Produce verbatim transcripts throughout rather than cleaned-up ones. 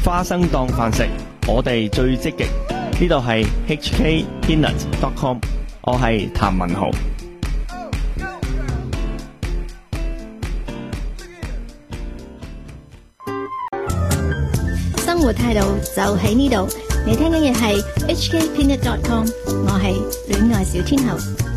花生當飯食，我哋最積極。呢度係 H K Peanut dot com， 我係譚文豪。 生活態度就喺呢度，你聽緊嘅係 H K Peanut dot com， 我係戀愛小天后。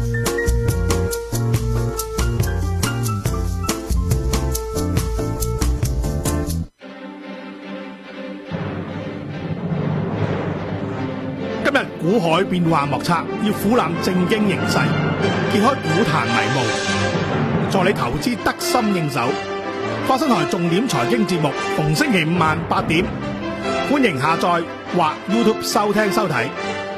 今日股海變幻莫測，要俯覽正經形勢，揭開股壇迷霧，助你投資得心應手。花生台重點財經節目，逢星期五晚八點，歡迎下載或 YouTube 收聽收睇。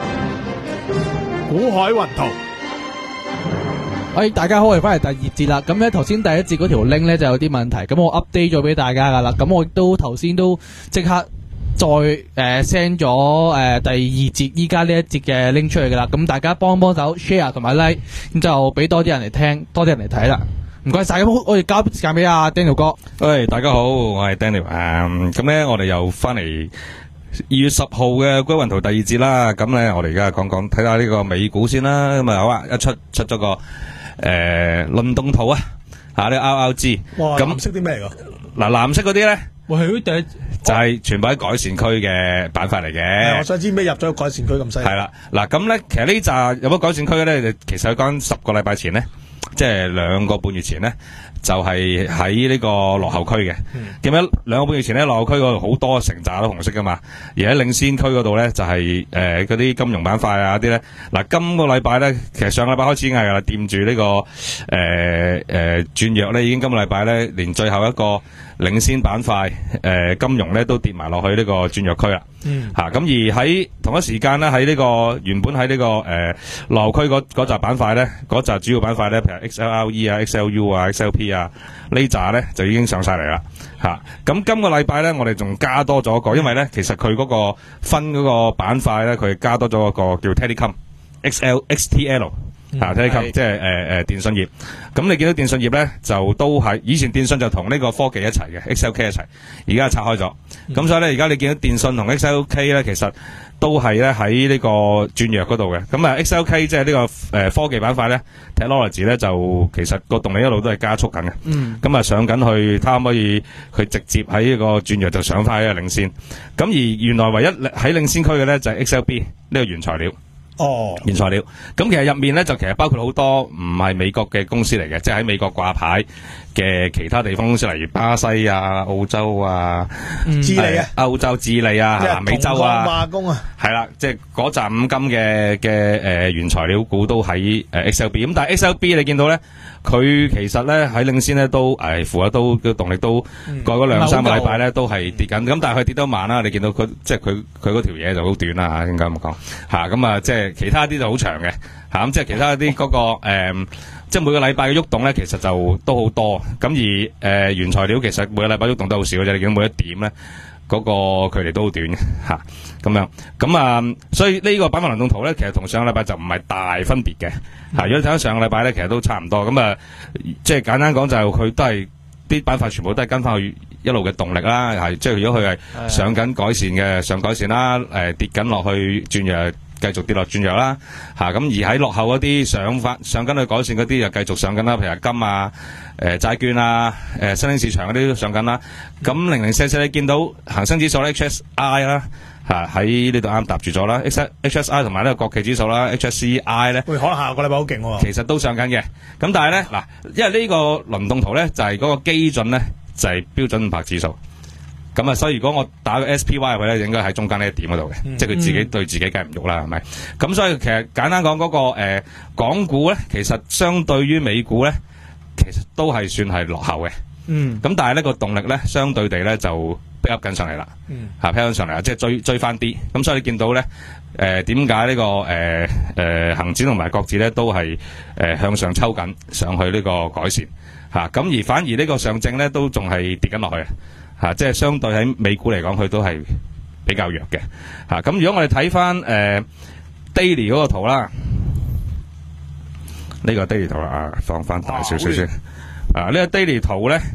股海雲圖。 喂，大家好，我哋翻嚟第二節啦。咁咧，頭先第一節嗰條 link 咧就有啲問題，咁我 update 咗俾大家噶啦。咁我亦都頭先都即刻再誒 send 咗誒第二節依家呢一節嘅 link 出去噶啦。咁大家幫幫手 share 同埋 like， 咁就俾多啲人嚟聽，多啲人嚟睇啦。唔該晒，咁我哋交時間俾阿 Daniel 哥。 喂，大家好，我係 Daniel。誒，咁咧我哋又翻嚟二月十號嘅股海雲圖第二節啦。咁咧我哋而家講講睇下呢個美股先啦。咁啊好啊，一出出咗個誒輪動圖啊，吓呢 R R G。 哇， 咁藍色啲咩嚟㗎？ 嗱，藍色嗰啲咧， 喂，佢第一就係全部喺改善區嘅板塊嚟嘅。 我想知咩入咗改善區咁犀利？ 係啦，嗱咁咧，其實呢扎有乜改善區嘅咧？其實講十個禮拜前咧，即係兩個半月前咧，就係喺呢個落後區嘅。記唔記得兩個半月前咧，落後區嗰度好多成扎都紅色噶嘛，而喺領先區嗰度咧就係誒嗰啲金融板塊啊啲咧。嗱，今個禮拜咧，其實上個禮拜開始已經係噶啦，掂住呢個誒誒轉弱咧，已經今個禮拜咧連最後一個領先板塊誒金融咧都跌埋落去呢個轉弱區啦。 嗯， 吓咁而喺同一時間咧，喺呢個原本喺呢個誒落後區嗰嗰紮板塊咧，嗰紮主要板塊咧，譬如 X L R E 啊、X L U 啊、X L P 啊呢紮咧就已經上晒嚟啦。吓咁今個禮拜咧，我哋仲加多咗一個，因為咧其實佢嗰個分嗰個板塊咧，佢加多咗一個叫 Telecom X L X T L。啊 Telecom 即係誒誒電信業，咁你見到電信業咧就都係以前電信就同呢個科技一齊嘅 X L K 一齊，而家拆開咗，咁、嗯、所以咧而家你見到電信同 X L K 咧其實都係咧喺呢個轉弱嗰度嘅，咁啊 X L K 即係呢個誒、呃、科技板塊咧 Technology 咧就其實個動力一路都係加速緊嘅，咁、嗯、啊上緊去，睇可唔可以佢直接喺呢個轉弱就上翻呢個領先，咁而原來唯一喺領先區嘅咧就係 X L B 呢個原材料。 哦， 原材料，咁其實入面咧就其實包括好多唔係美國嘅公司嚟嘅，即係喺美國掛牌嘅其他地方公司，例如巴西啊、澳洲啊、 嗯、智利啊、 歐洲、智利啊、南美洲啊， 化工啊， 係啦，即係嗰扎五金嘅嘅誒原材料股都喺誒 X L B， 咁但係 X L B 你見到咧，佢其實咧喺領先咧都誒符合都嘅動力都過嗰兩三個禮拜咧都係跌緊，咁、嗯、但係佢跌得慢啦，你見到佢即係佢佢嗰條嘢就好短啦嚇，應該咁講嚇，咁啊即係。其他啲就好長嘅嚇，咁即係其他啲嗰、那個、呃、即係每個禮拜嘅喐動咧，其實就都好多。咁而誒、呃、原材料其實每個禮拜喐動都好少嘅啫，你見到每一點咧嗰、那個距離都好短嘅嚇，咁樣咁啊，所以呢個板塊輪動圖咧，其實同上個禮拜就唔係大分別嘅嚇。如果睇翻上個禮拜咧，其實都差唔多。咁啊，即係簡單講就係佢都係啲板塊全部都係跟翻去一路嘅動力啦，係即係如果佢係上緊改善嘅上改善啦，誒、呃、跌緊落去轉弱。繼續跌落轉弱啦，嚇咁而喺落後嗰啲上翻上緊去改善嗰啲就繼續上緊啦，譬如金啊、誒債券啊、誒新興市場嗰啲都上緊啦。咁零零四四你見到恆生指數咧 H S I 啦，嚇喺呢度啱搭住咗啦 ，H S I 同埋呢個國企指數啦 H S C I 咧， 喂可能下個禮拜好勁喎。 其實都上緊嘅，咁但係咧嗱，因為呢個輪動圖咧就係嗰個基準咧就係標準五百指數。咁啊，所以如果我打個 S P Y 入去咧，應該喺中間呢一點嗰度嘅，嗯、即係佢自己對自己梗係唔喐啦，係咪？咁所以其實簡單講嗰、那個誒、呃、港股咧，其實相對於美股咧，其實都係算係落後嘅。嗯。咁但係呢個動力咧，相對地咧就 pick up 緊上嚟啦。嗯。嚇 pick up 上嚟啦，即係追追翻啲。咁所以你見到咧，誒點解呢個誒誒恆指同埋國指咧都係誒、呃、向上抽緊上去呢個改善嚇，咁、啊、而反而呢個上證咧都仲係跌緊落去。吓、啊，即係相對喺美股嚟講，佢都係比較弱嘅。吓、啊，咁如果我哋睇翻誒 daily 嗰個圖啦，呢、這個 daily 圖啦，啊，放翻大少少先。啊，呢、這個 daily 圖咧，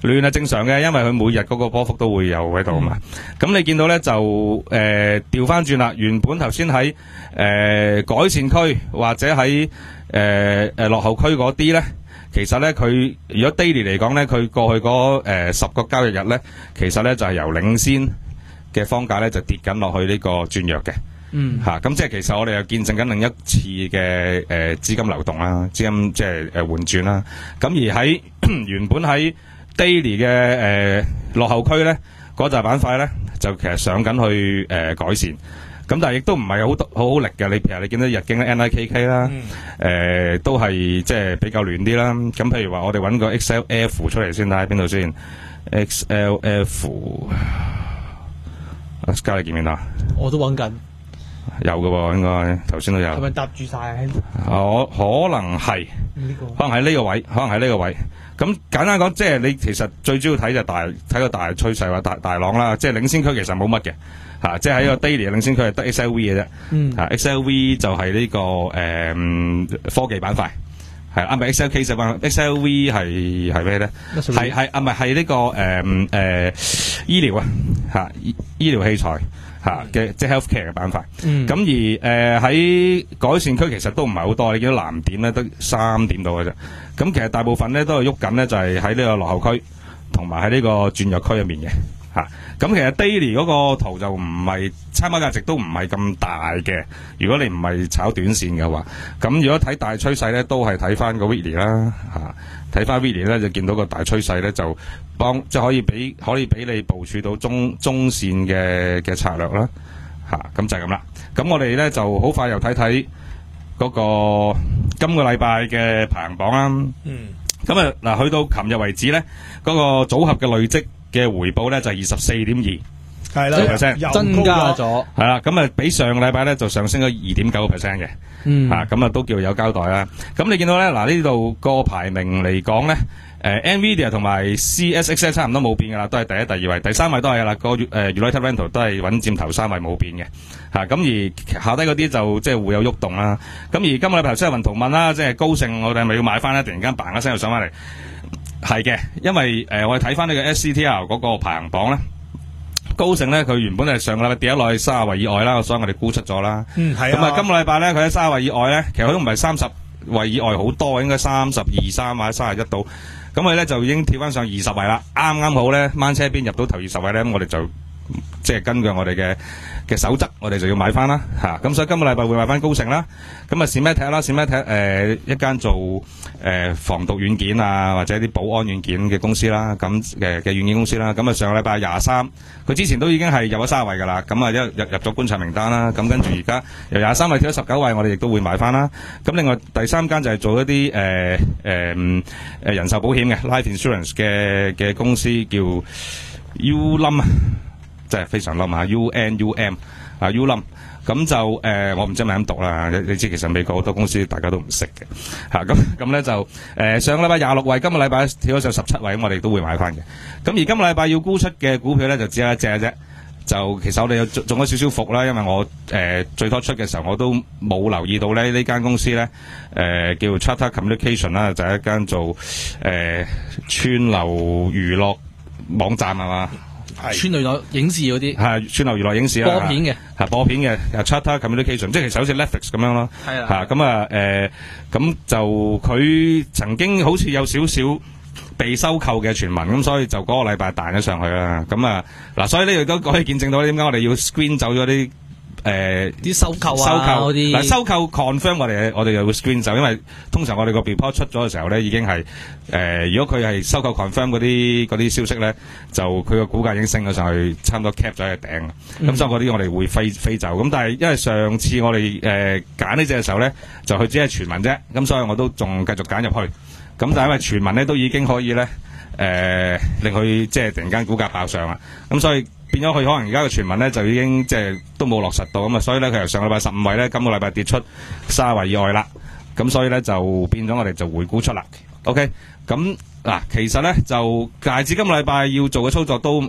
亂係正常嘅，因為佢每日嗰個波幅都會有喺度嘛。咁、嗯、你見到咧就誒調翻轉啦，原本頭先喺誒改善區或者喺誒誒落後區嗰啲咧，其實咧佢如果 daily 嚟講咧，佢過去嗰誒十個交易日咧，其實咧就係、是、由領先嘅方價咧就跌緊落去呢個轉弱嘅。嗯，吓咁、啊、即係其實我哋又見證緊另一次嘅誒資金流動啦，資金即係誒換轉啦。咁而喺原本喺 daily 嘅誒、呃、落後區咧，嗰紮板塊咧就其實上緊去誒、呃、改善。咁但係亦都唔係好好好力嘅。你譬如你見到日經 N I K K 啦，誒、嗯呃、都係即係比較亂啲啦。咁譬如話我哋揾個 X L F 出嚟先，睇喺邊度先 ？X L F， 阿嘉你見唔見到？ 我都揾緊。 有嘅喎，應該頭先都有。 係咪搭住晒啊？ 我可能係， 呢個可能喺呢個位，可能喺呢個位。咁簡單講，即係你其實最主要睇就大睇個大趨勢或大大浪啦。即係領先區其實冇乜嘅嚇，即係喺個 daily 嘅領先區係得 X L V 嘅啫。嗯。嚇 X L V 就係呢、這個誒、嗯、科技板塊係啊，唔係 X L K 就話 X L V 係係咩咧？係係啊，唔係係呢個誒誒、呃、醫療啊嚇醫醫療器材。吓嘅即係 healthcare 嘅板塊，咁、嗯、而誒喺、呃、改善區其實都唔係好多，你見到藍點咧得三點到嘅啫。咁其實大部分咧都係喐緊咧，就係喺呢個落後區同埋喺呢個轉弱區入面嘅吓。咁、啊、其實 daily 嗰個圖就唔係參考價值都唔係咁大嘅。如果你唔係炒短線嘅話，咁如果睇大趨勢咧，都係睇翻個 weekly 啦吓。睇翻 weekly 咧就見到個大趨勢咧就幫即係可以俾可以俾你部署到中中線嘅嘅策略啦吓，咁就係咁啦。咁我哋咧就好快又睇睇嗰個今個禮拜嘅排行榜啦。嗯。咁啊嗱，去到琴日為止咧，嗰、那個組合嘅累積嘅回報咧就係二十四點二。係啦 percent 增加咗。 係啦，咁啊比上個禮拜咧就上升咗二點九個 percent 嘅。嗯，吓咁啊都叫有交代啦。咁你見到咧嗱呢度個排名嚟講咧，誒、呃、Nvidia 同埋 C S X 差唔多冇變噶啦，都係第一、第二位，第三位都係噶啦。個誒 United Rental 都係穩佔頭三位冇變嘅。吓、啊、咁而下低嗰啲就即係會有喐動啦。咁而今個禮拜頭先係雲圖問啦，即係高盛我哋係咪要買翻咧？突然間嘭一聲又上翻嚟，係嘅，因為誒、呃、我哋睇翻呢個 S C T L 嗰個排行榜咧。高盛咧，佢原本係上個禮拜跌咗落去三十位以外啦，所以我哋沽出咗啦。嗯，係啊。咁啊，今個禮拜咧，佢喺三十位以外咧，其實佢都唔係三十位以外好多，應該三十二三或者三十一度。咁佢咧就已經跳翻上二十位啦，啱啱好咧，掹車邊入到頭二十位咧，咁我哋就即係根據我哋嘅嘅守則，我哋就要買翻啦嚇。咁、啊、所以今個禮拜會買翻高盛啦。咁啊，Symantec啦，Symantec誒一間做誒、呃、防毒軟件啊，或者啲保安軟件嘅公司啦，咁嘅嘅軟件公司啦。咁啊，上個禮拜廿三，佢之前都已經係入咗三十位㗎啦。咁啊，一入入咗觀察名單啦。咁跟住而家由廿三位跳咗十九位，我哋亦都會買翻啦。咁另外第三間就係做一啲誒誒誒人壽保險嘅 life insurance 嘅嘅公司叫 Unum 啊。即係非常冧啊 ，U N U M 啊 ，Unum 咁就誒、呃，我唔知係咪咁讀啦。你你知其實美國好多公司大家都唔識嘅嚇，咁咁咧就誒、呃、上個禮拜廿六位，今個禮拜跳咗上十七位，咁我哋都會買翻嘅。咁而今個禮拜要沽出嘅股票咧，就只有一隻啫。就其實我哋有中咗少少伏啦，因為我誒、呃、最初出嘅時候我都冇留意到咧呢間公司咧誒、呃、叫 Charter Communication 啦，就係一間做誒、呃、串流娛樂網站係嘛。 串流影視嗰啲係串流娛樂影視啊， 播片嘅係播片嘅 Charter Communication， 即係其實好似 Netflix 咁樣咯。係啦，嚇咁啊誒，咁就佢曾經好似有少少被收購嘅傳聞，咁所以就嗰個禮拜彈咗上去啦。咁啊嗱，所以呢度都可以見證到點解我哋要 screen 走咗啲。誒啲、呃、收購啊，收購啲嗱收購 confirm 我哋我哋又會 screen 走，因為通常我哋個 report 出咗嘅時候咧，已經係誒、呃、如果佢係收購 confirm 嗰啲嗰啲消息咧，就佢個股價已經升咗上去，差唔多 cap 咗喺頂。咁、嗯、所以嗰啲我哋會飛飛走。咁但係因為上次我哋誒揀呢隻嘅時候咧，就佢只係傳聞啫。咁所以我都仲繼續揀入去。咁但係因為傳聞咧都已經可以咧誒、呃、令佢即係突然間股價爆上啦。咁所以變咗佢可能而家嘅傳聞咧就已經即係都冇落實到咁啊，所以咧佢由上個禮拜十五位咧，今個禮拜跌出三十位以外啦。咁所以咧就變咗我哋就回沽出啦。OK，咁嗱，其實咧就大致今個禮拜要做嘅操作都其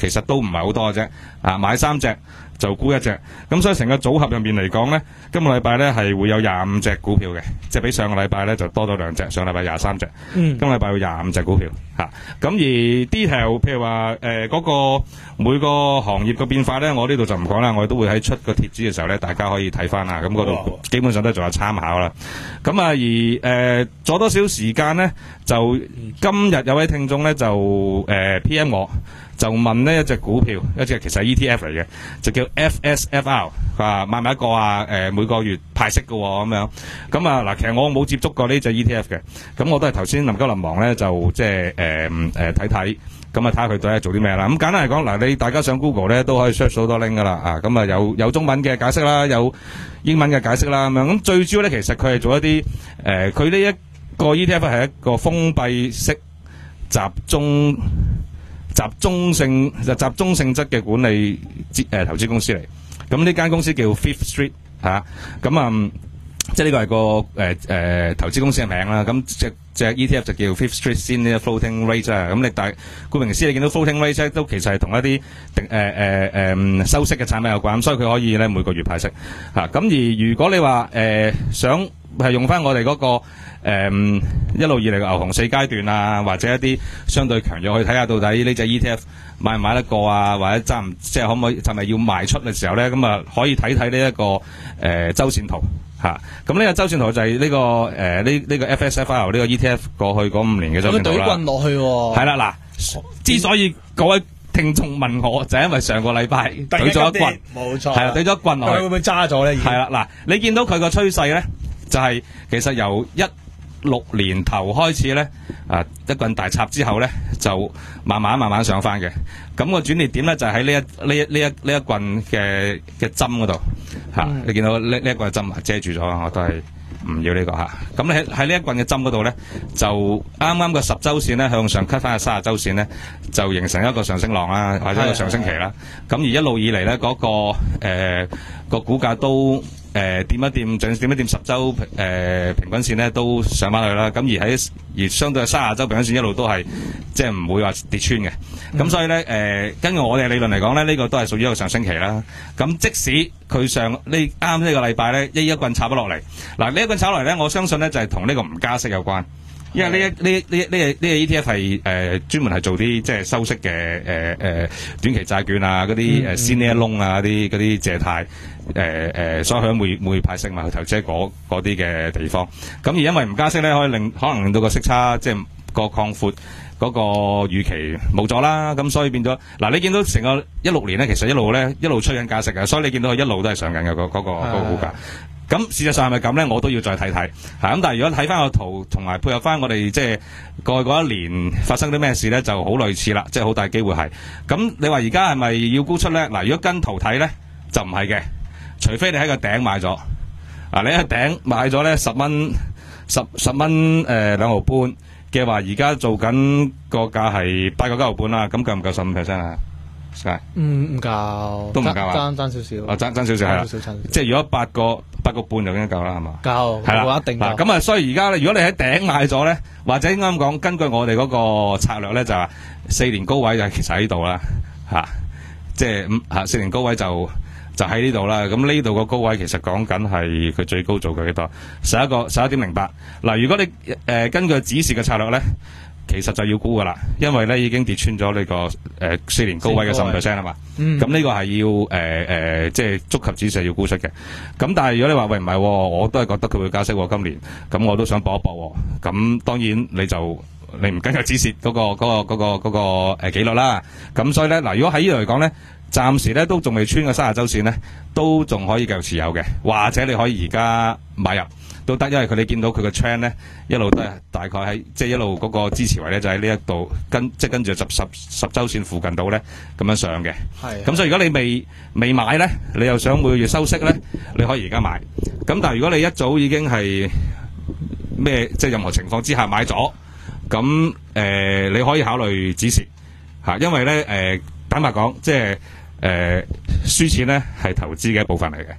其實都唔係好多嘅啫，啊買三隻就沽一隻，咁所以成個組合入面嚟講咧，今個禮拜咧係會有廿五隻股票嘅，即係比上個禮拜咧就多咗兩隻，上個禮拜廿三隻，嗯，今個禮拜有廿五隻股票嚇，咁、啊、而 detail 譬如話誒嗰個每個行業嘅變化咧，我呢度就唔講啦，我哋都會喺出個貼紙嘅時候咧，大家可以睇翻啦，咁嗰度基本上都仲有參考啦。咁啊而誒阻、呃、多少時間咧，就今日有位聽眾咧就誒、呃、P M 我。就問呢一隻股票，一隻其實係 E T F 嚟嘅，就叫 F S F R， 佢話買唔買一個啊？誒、呃、每個月派息嘅喎、哦，咁樣咁啊嗱，其實我冇接觸過呢隻 E T F 嘅，咁我都係頭先臨急臨忙咧，就即係誒誒睇睇，咁啊睇下佢到底做啲咩啦。咁簡單嚟講，嗱你大家上 Google 咧都可以 search 好多 link 噶啦，啊咁啊有有中文嘅解釋啦，有英文嘅解釋啦，咁樣咁最主要咧，其實佢係做一啲誒，佢呢一個 E T F 係一個封閉式集中。集中性就集中性質嘅管理誒、呃、投資公司嚟，咁呢間公司叫 Fifth Street 嚇，咁啊、嗯、即係呢個係個誒誒、呃呃、投資公司嘅名啦。咁隻隻 E T F 就叫 Fifth Street Senior Floating Rate 啊。咁你大顧名思義，你見到 Floating Rate 都其實係同一啲定誒誒誒收息嘅產品有關，咁所以佢可以咧每個月派息嚇。咁、啊、而如果你話誒、呃、想係用翻我哋嗰、那個。誒、嗯、一路以嚟嘅牛熊四階段啊，或者一啲相對強弱去睇下到底呢隻 E T F 買唔買得過啊，或者揸唔即係可唔可以係咪要賣出嘅時候咧，咁啊可以睇睇呢一個誒、呃、周線圖嚇。咁呢個周線圖就係呢、這個誒呢呢個 F S F R 呢個 E T F 過去嗰五年嘅周線圖啦。佢懟棍落去喎。係啦嗱，之所以各位聽眾問我，就係、因為上個禮拜懟咗一棍，冇錯，係啊懟咗一棍落去。佢會唔會揸咗咧？係啦嗱，你見到佢個趨勢咧，就係、是、其實由一六年頭開始咧，啊一棍大插之後咧，就慢慢慢慢上翻嘅。咁、那個轉捩點咧就喺、是、呢一呢一呢一呢一棍嘅嘅針嗰度嚇。你見到呢呢一棍嘅針遮住咗，我都係唔要呢、這個嚇。咁你喺喺呢一棍嘅針嗰度咧，就啱啱個十週線咧向上 cut 翻去三十週線咧，就形成一個上升浪啦，或者一個上升期啦。咁而一路以嚟咧，嗰、那個誒、呃、個股價都。誒、呃、掂一掂，仲掂一掂十週誒、呃、平均線咧，都上翻去啦。咁而喺而相對三十週平均線一路都係即係唔會話跌穿嘅。咁、嗯、所以咧誒、呃，根據我哋理論嚟講咧，呢、這個都係屬於一個上升期啦。咁即使佢上呢啱呢個禮拜咧，一一棍插咗落嚟，嗱呢一棍插落嚟咧，我相信咧就係同呢個唔加息有關。因為呢一呢呢呢呢個 E T F 係誒專門係做啲即係收息嘅誒誒短期債券啊，嗰啲誒 senior loan 啊，啲嗰啲借貸誒誒，所以佢會會派息嘛，去投資嗰嗰啲嘅地方。咁而因為唔加息咧，可以令可能令到個息差即係個擴闊嗰個預期冇咗啦。咁所以變咗嗱，你見到成個一六年咧，其實一路咧一路吹緊加息嘅，所以你見到佢一路都係上緊嘅嗰嗰個嗰個股價。咁事實上係咪咁咧？我都要再睇睇嚇。咁但係如果睇翻個圖，同埋配合翻我哋即係過去嗰一年發生啲咩事咧，就好類似啦，即係好大機會係。咁你話而家係咪要沽出咧？嗱，如果跟圖睇咧，就唔係嘅，除非你喺個頂買咗。啊，你喺頂買咗咧十蚊十十蚊誒兩毫半嘅話，而家做緊個價係八個九毫半啦。咁夠唔夠十五 percent 啊？ 唔唔夠， 都唔夠啊！ 爭爭少少， 啊爭爭少少係啦，即係如果八個八個半就已經夠啦，係嘛？夠係啦，一定夠。咁啊，所以而家咧，如果你喺頂買咗咧，或者應該咁講，根據我哋嗰個策略咧，就話四年高位就其實喺度啦，嚇、啊，即係五嚇四年高位就就喺呢度啦。咁呢度個高位其實講緊係佢最高做過幾多？十一個十一點零八。嗱，如果你誒、呃、根據指示嘅策略咧。其實就要沽噶啦，因為咧已經跌穿咗呢、這個誒、呃、四年高位嘅十五 percent 啊嘛。咁呢個係要誒誒、呃，即係觸及指示要沽出嘅。咁但係如果你話喂唔係，我都係覺得佢會加息喎今年，咁我都想搏一搏。咁當然你就你唔跟個指示嗰、那個嗰、那個嗰、那個嗰、那個誒、呃、紀律啦。咁所以咧嗱，如果喺呢度嚟講咧，暫時咧都仲未穿個三十週線咧，都仲可以繼續持有嘅，或者你可以而家買入。都得，因為佢哋見到佢個 trend 咧，一路都係大概喺即係一路嗰個支持位咧，就喺呢一度跟即係跟住十十十週線附近度咧咁樣上嘅。係。咁所以如果你未未買咧，你又想每個月收息咧，你可以而家買。咁但係如果你一早已經係咩即係任何情況之下買咗，咁誒、呃、你可以考慮止蝕嚇，因為咧誒、呃、坦白講，即係誒輸錢咧係投資嘅一部分嚟嘅。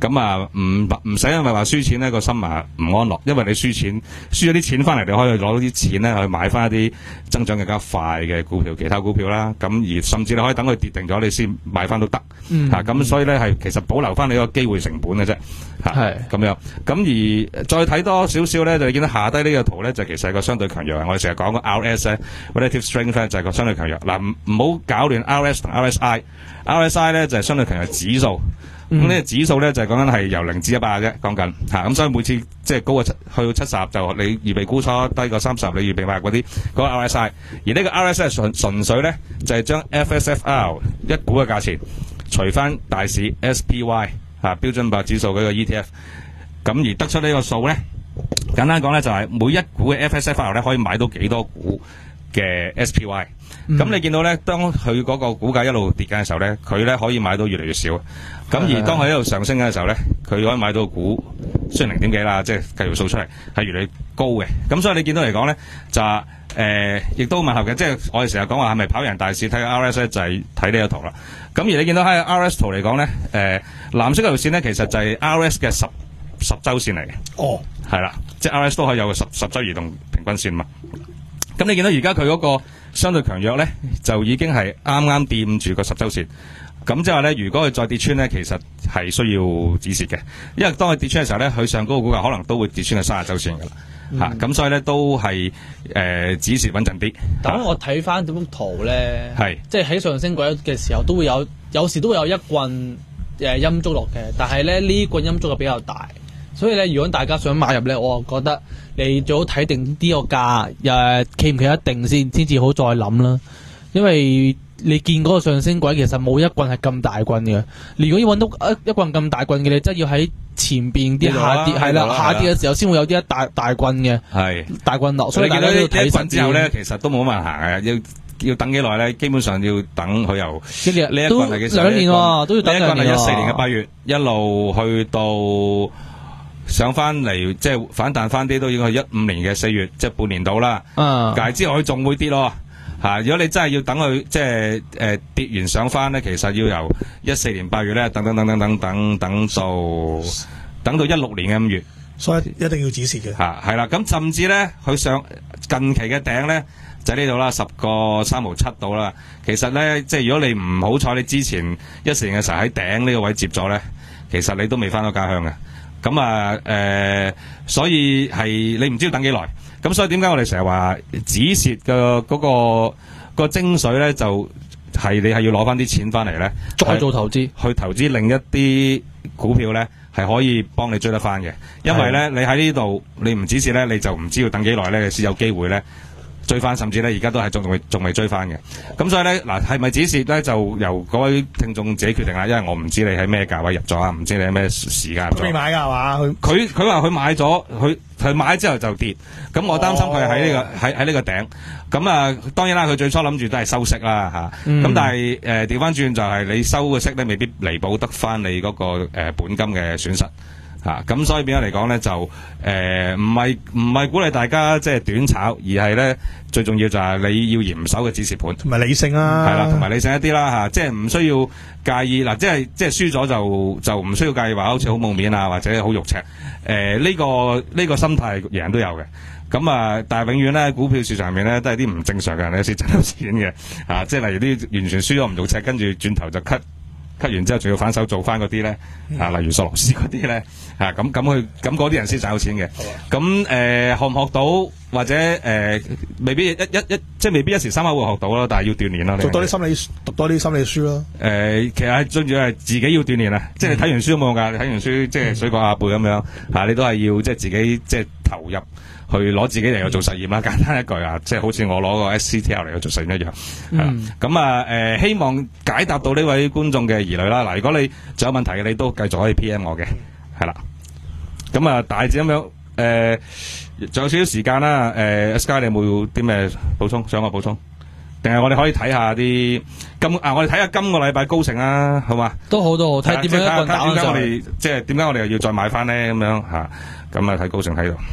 咁啊唔唔使因為話輸錢呢個心啊唔安樂，因為你輸錢輸咗啲錢翻嚟，你可以攞啲錢咧去買翻一啲增長更加快嘅股票，其他股票啦。咁而甚至你可以等佢跌定咗，你先買翻都得。 嗯嚇咁、啊、所以咧係其實保留翻你個機會成本嘅啫。嚇係咁樣。咁而再睇多少少咧，就你見到下低呢個圖咧，就其實係個相對強弱。我哋成日講個 R S 咧 ，relative strength 咧就係個相對強弱。嗱唔唔好搞亂 R S 同 R S I。R S I 咧就係、是、相對強弱指數。咁呢個指數咧就係講緊係由零至一百啫，講緊嚇。咁所以每次即係高過七去到七十，就你預備沽出；低過三十，你預備買嗰啲嗰個 R S I。而呢個 R S I 純純粹咧就係、是、將 F S F R 一股嘅價錢除翻大市 S P Y 嚇標準普爾指數嗰個 E T F， 咁而得出呢個數咧，簡單講咧就係每一股嘅 F S F R 咧可以買到幾多股嘅 S P Y。咁、嗯、你見到咧，當佢嗰個股價一路跌緊嘅時候咧，佢咧可以買到越嚟越少。咁而當佢一路上升嘅時候咧，佢可以買到股雖然零點幾啦，即係計條數出嚟係越嚟越高嘅。咁所以你見到嚟講咧，就誒、呃、亦都吻合嘅。即係我哋成日講話係咪跑贏大市？睇 R S 咧就係睇呢個圖啦。咁而你見到喺 R S 圖嚟講咧，誒、呃、藍色嗰條線咧其實就係 R S 嘅十十週線嚟嘅。哦，係啦，即係 R S 都可以有個十十週移動平均線嘛。咁你見到而家佢嗰個相對強弱咧，就已經係啱啱掂住個十週線。咁即係話咧，如果佢再跌穿咧，其實係需要止蝕嘅，因為當佢跌穿嘅時候咧，佢上高嘅股價可能都會跌穿個三十週線噶啦。嚇、嗯，咁、啊、所以咧都係誒、呃、止蝕穩陣啲。 等我睇翻嗰幅圖咧， 係即係喺上升軌嘅時候都會有，有時都會有一棍誒陰燭落嘅，但係咧呢棍陰燭係比較大。所以咧，如果大家想買入咧，我覺得你最好睇定啲個價，誒企唔企得定先，先至好再諗啦。因為你見嗰個上升軌其實冇一棍係咁大棍嘅。你如果要揾到一一棍咁大棍嘅，你真係要喺前邊啲下跌係啦，下跌嘅時候先會有啲一大大棍嘅，係大棍落。所以大家要睇實之後咧， 其實都冇乜人行嘅，要要等幾耐咧？基本上要等佢由呢一棍係幾時？ 兩年喎，都要等兩年。 呢一棍係一四年嘅八月，一路去到。上翻嚟即係反彈翻啲都應該係一五年嘅四月，即係半年到啦。嗯，但係之後佢仲會跌咯嚇。如果你真係要等佢即係誒、呃、跌完上翻咧，其實要由一四年八月咧等等等等等等等到等到一六年嘅五月， 所以一定要止蝕嘅嚇係啦。咁甚至咧佢上近期嘅頂咧就喺呢度啦，十個三毫七度啦。其實咧即係如果你唔好彩，你之前一四年嘅時候喺頂呢個位接咗咧，其實你都未翻到家鄉嘅。咁啊，誒、呃，所以係你唔知要等幾耐，咁所以點解我哋成日話止蝕嘅嗰個個精髓咧，就係、是、你係要攞翻啲錢翻嚟咧， 再做投資， 去投資另一啲股票咧，係可以幫你追得翻嘅。因為咧，你喺呢度你唔止蝕咧，你就唔知要等幾耐咧，你先有機會咧追翻，甚至咧而家都係仲未仲未追翻嘅。咁所以咧，嗱係咪止蝕咧，就由嗰位聽眾自己決定啦。因為我唔知你喺咩價位入咗啊，唔知你喺咩時間入咗。 未買㗎係嘛？佢佢佢話佢買咗，佢佢買之後就跌。咁我擔心佢喺呢個喺喺呢個頂。咁啊，當然啦，佢最初諗住都係收息啦嚇。咁、嗯、但係誒調翻轉就係你收嘅息咧，未必彌補得翻你嗰、那個、呃、本金嘅損失。嚇咁、啊、所以變咗嚟講咧，就誒唔係唔係鼓勵大家即係短炒，而係咧最重要就係你要嚴守嘅止蝕盤， 同埋理性啦， 係啦，同埋理性一啲啦嚇，即係唔需要介意嗱、啊，即係即係輸咗就就唔需要介意話好似好冇面啊，或者好肉赤誒呢、呃這個呢、這個心態人人都有嘅。咁啊，但係永遠咧股票市場入面咧都係啲唔正常嘅人咧先賺到錢嘅嚇、啊，即係例如啲完全輸咗唔肉赤，跟住轉頭就 cut。cut 完之後仲要反手做翻嗰啲咧，啊，例如索羅斯嗰啲咧，啊，咁咁佢咁嗰啲人先賺到錢嘅。咁誒、呃、學唔學到或者誒、呃、未必一一一即係未必一時三刻會學到咯，但係要鍛鍊咯。 讀多啲心理，讀多啲心理書咯。誒、 呃，其實係最主要係自己要鍛鍊啊！即係你睇完書都冇用㗎，睇完書即係水過鴨背咁樣嚇，你都係要即係自己即係投入。去攞自己嚟去做實驗啦，簡單一句啊，即係好似我攞個 S C T L 嚟去做實驗一樣，係啦。咁啊誒，希望解答到呢位觀眾嘅疑慮啦。嗱，如果你仲有問題嘅，你都繼續可以 P M 我嘅，係啦。咁啊，大致咁樣誒，仲有少少時間啦。誒 ，Sky 你有冇啲咩補充？想我補充？定係我哋可以睇下啲今啊，我哋睇下今個禮拜高盛啊，好嘛？ 都好都好，睇點樣一棍打上。 點解我哋即係點解我哋又要再買翻咧？咁樣嚇，咁啊睇高盛喺度。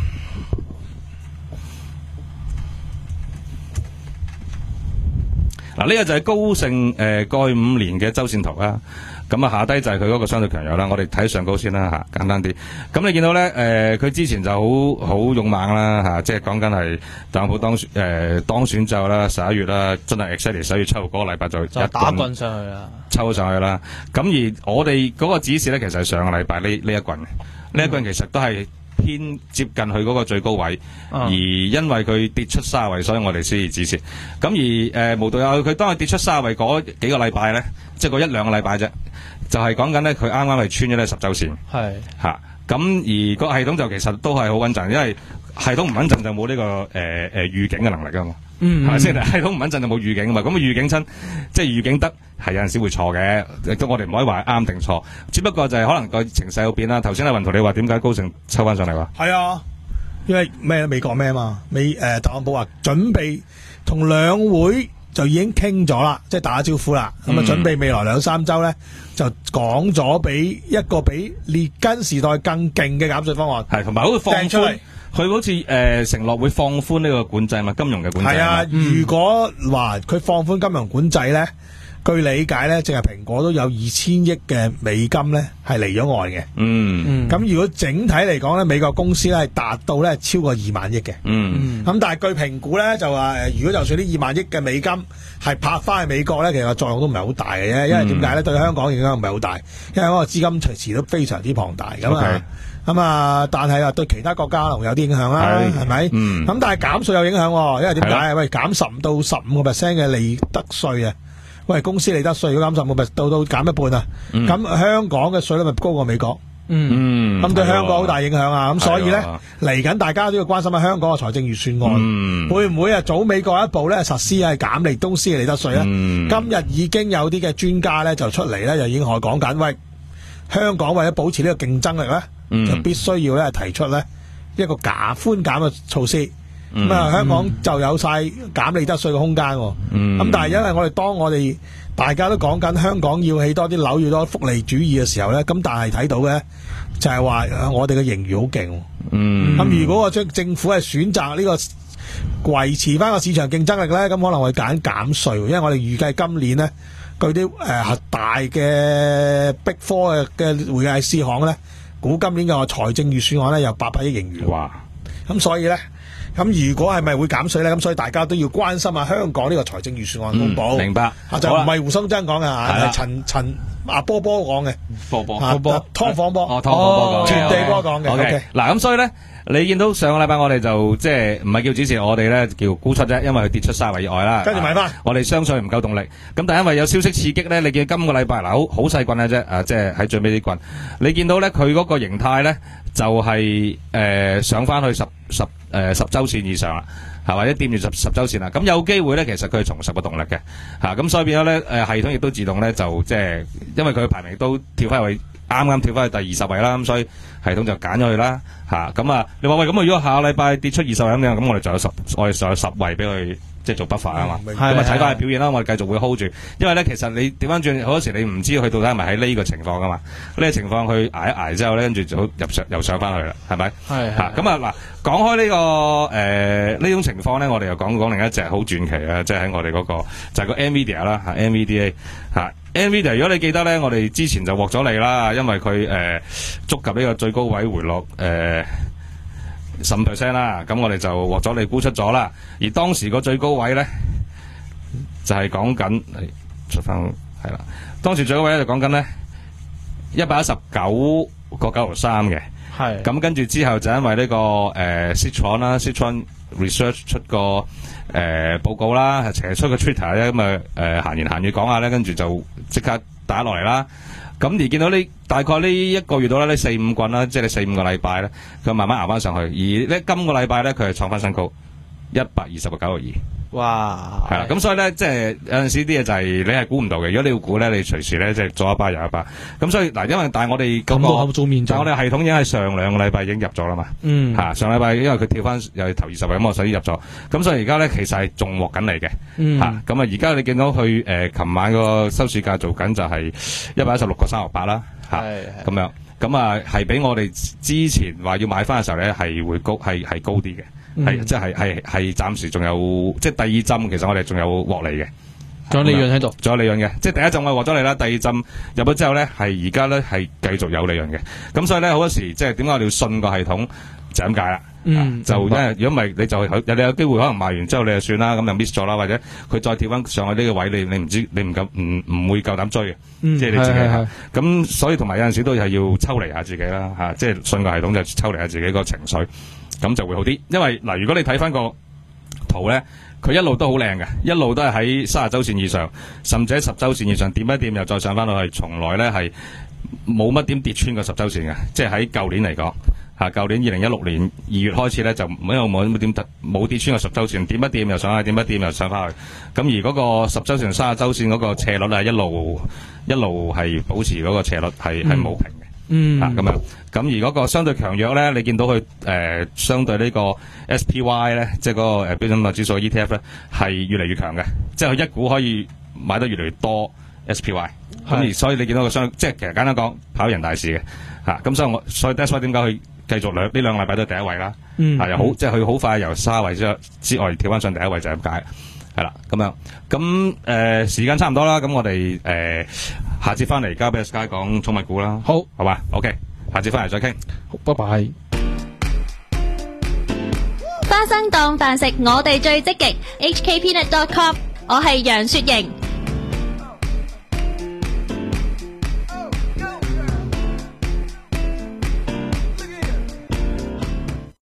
嗱，呢個就係高盛誒過去五年嘅周線圖啦。咁啊，下低就係佢嗰個相對強弱啦。我哋睇上高先啦嚇，簡單啲。咁你見到咧誒，佢、呃、之前就好好勇猛啦嚇、啊，即係講緊係特朗普當選誒、呃、當選之後啦，十一月啦，真係 exactly 十一月七號嗰個禮拜就就打棍上去啦， 抽上去啦。咁而我哋嗰個指示咧，其實係上個禮拜呢呢一棍，呢、嗯、一棍其實都係偏接近佢嗰個最高位，嗯、而因為佢跌出三十位，所以我哋先至指示。咁而誒、呃、無獨有佢當佢跌出三十位嗰幾個禮拜咧，即係嗰一兩個禮拜啫，就係講緊咧佢啱啱係穿咗咧十週線。係嚇，咁、啊、而個系統就其實都係好穩陣，因為系統唔穩陣就冇呢、這個誒誒、呃呃、預警嘅能力㗎嘛。嗯，係咪先？系統唔穩陣就冇預警啊嘛。咁預警親，即係預警得係有陣時會錯嘅，亦都我哋唔可以話啱定錯，只不過就係可能個情勢有變啦。頭先阿雲圖你話點解高盛抽翻上嚟話？ 係啊，因為咩美國咩啊嘛，美誒、呃、特朗普話準備同兩會就已經傾咗啦，即係打招呼啦。咁啊、嗯，準備未來兩三週咧就講咗俾一個比列根時代更勁嘅減稅方案，係同埋好似放寬。佢好似誒、呃、承諾會放寬呢個管制嘛，金融嘅管制。係啊，嗯、如果話佢放寬金融管制咧，據理解咧，淨係蘋果都有二千億嘅美金咧係離咗外嘅。嗯，咁、嗯、如果整體嚟講咧，美國公司咧係達到咧超過二萬億嘅。嗯，咁但係據評估咧就話誒，如果就算呢二萬億嘅美金係拍翻去美國咧，其實個作用都唔係好大嘅啫。因為點解咧？對香港影響唔係好大，因為嗰個資金隨時都非常之龐大咁啊。Okay. 咁啊、嗯，但係啊，對其他國家可能有啲影響啦，係咪？咁、嗯、但係減稅有影響，因為點解？的喂，減十到十五個 percent 嘅利得稅啊！喂，公司利得稅如果減十五個 percent 到到減一半啊！咁、嗯、香港嘅稅率咪高過美國？嗯，咁對香港好大影響啊！咁所以咧，嚟緊大家都要關心下香港嘅財政預算案，嗯、會唔會啊早美國一步咧實施係減利公司嘅利得稅咧？嗯、今日已經有啲嘅專家咧就出嚟咧，就已經可講緊，喂，香港為咗保持呢個競爭力咧。嗯、就必須要咧提出咧一個減寬減嘅措施，咁啊、嗯、香港就有晒減利得稅嘅空間。咁、嗯、但係因為我哋當我哋大家都講緊香港要起多啲樓，要多福利主義嘅時候咧，咁但係睇到嘅就係話我哋嘅盈餘好勁。咁、嗯、如果我將政府係選擇呢個維持翻個市場競爭力咧，咁可能會揀減稅，因為我哋預計今年咧據啲誒大嘅Big Four嘅嘅會計師行咧。估今年嘅財政預算案咧有八百億盈餘，哇！咁所以咧，咁如果係咪會減稅咧？咁所以大家都要關心下香港呢個財政預算案公佈、嗯。明白，啊、就唔係胡松珍講嘅嚇，係陳陳阿波波講嘅，波波波波湯房波，哦湯房波講，全地波講嘅。OK， 嗱咁所以咧。你見到上個禮拜我哋就即係唔係叫指示，我哋咧叫沽出啫，因為佢跌出三位以外啦。跟住買翻，我哋相信唔夠動力。咁但係因為有消息刺激咧，你見今個禮拜嗱好好細棍嘅啫，啊即係喺最尾啲棍。你見到咧佢嗰個形態咧就係、是、誒、呃、上翻去十十誒、呃、十週線以上啦，係或者掂住十十週線啦。咁有機會咧，其實佢係重拾個動力嘅嚇。咁、啊、所以變咗咧誒系統亦都自動咧就即係因為佢嘅排名都跳翻去。啱啱跳翻去第二十位啦，咁所以系統就揀咗佢啦，嚇咁啊！你話喂，咁如果下個禮拜跌出二十位咁樣，咁我哋仲有十，我哋仲有十位俾佢即係做 buffer 啊嘛，咁啊睇翻佢表現啦，我哋繼續會 hold 住，因為咧其實你調翻轉好多時你唔知佢到底係咪喺呢個情況噶嘛，呢、呢個情況佢捱一捱之後咧，跟住就入上又上翻去啦，係咪？係嚇咁啊嗱，講開呢、呢個誒呢、呃、種情況咧，我哋又講講另一隻好傳奇啊，即係喺我哋嗰、嗰個就係、係、個 Nvidia 啦嚇 N V D A 嚇。Nvidia 如果你記得咧，我哋之前就獲咗利啦，因為佢誒觸及呢個最高位回落誒十五 percent 啦，咁我哋就獲咗利沽出咗啦。而當時個最高位咧就係講緊出翻係啦，當時最高位咧就講緊咧一百一十九個九毫三嘅，係咁跟住之後就因為呢、這個誒 Citron 啦 Citron Research 出個誒、呃、報告啦，係成日出個 Twitter 咧咁啊誒閒言閒語講下咧，跟住就即刻打落嚟啦。咁而見到呢大概呢一個月到啦，呢四五棍啦，即係呢四五個禮拜咧，佢慢慢熬翻上去。而呢今個禮拜咧，佢係創翻新高一百二十個九毫二。哇！係啦，咁所以咧，即係有陣時啲嘢就係你係估唔到嘅。如果你要估咧，你隨時咧即係左一巴右一巴。咁所以嗱，因為但係我哋咁個，但係我哋系統已經係上兩個禮拜已經入咗啦嘛。嗯。嚇，上禮拜因為佢跳翻又係頭二十位咁，我所以入咗。咁所以而家咧其實係仲獲緊嚟嘅。嗯。嚇，咁啊而家你見到佢誒琴晚個收市價做緊就係一百一十六個三毫八啦。係。咁樣，咁啊係比我哋之前話要買翻嘅時候咧係會高，係係高啲嘅。係，即係係係暫時仲有，即係第二針，其實我哋仲有獲利嘅， 仲有利潤喺度， 仲有利潤嘅，即係第一陣我獲咗利啦，第二陣入咗之後咧，係而家咧係繼續有利潤嘅。咁所以咧好多時即係點解我哋要信個系統就咁解啦。 嗯， 就因為如果唔係你就有你有機會可能賣完之後你就算啦，咁就 miss 咗啦，或者佢再跳翻上去呢個位，你你唔知你唔夠唔唔會夠膽追嘅， 嗯即係你自己係係係咁所以同埋有陣時都係要抽離下自己啦，嚇、即係信個系統就抽離下自己個情緒，咁就會好啲。因為嗱，如果你睇翻個圖咧，佢一路都好靚嘅，一路都係喺三十週線以上，甚至喺十週線以上，掂一掂又再上翻落去，從來咧係冇乜點跌穿過十週線嘅，即係喺舊年嚟講。嚇！舊年二零一六年二月開始咧，就因為冇冇點冇跌穿個十週線，點一掂又上去，點一掂又上翻去。咁而嗰個十週線、三十週線嗰個斜率係一路一路係保持嗰個斜率係係冇平嘅。 嗯， 啊咁樣。咁而嗰個相對強弱咧，你見到佢誒、呃、相對呢個 S P Y 咧，即係嗰個誒標準普爾指數 E T F 咧，係越嚟越強嘅，即係佢一股可以買得越嚟越多 S P Y。咁而所以你見到個相，即係其實簡單講跑人大市嘅嚇。咁、啊、所以我所以 that's why 點解佢繼續兩呢兩個禮拜都係第一位啦， 嗯， 啊又好，即係佢好快由三位之之外跳翻上第一位就係咁解，係啦，咁樣，咁誒、呃、時間差唔多啦，咁我哋誒、呃、下節翻嚟交俾阿 Sky 講寵物股啦， 好， 好嘛 ，OK， 下節翻嚟再傾， 好，拜拜。 花生當飯食，我哋最積極。H K Peanut dot com， 我係楊雪瑩。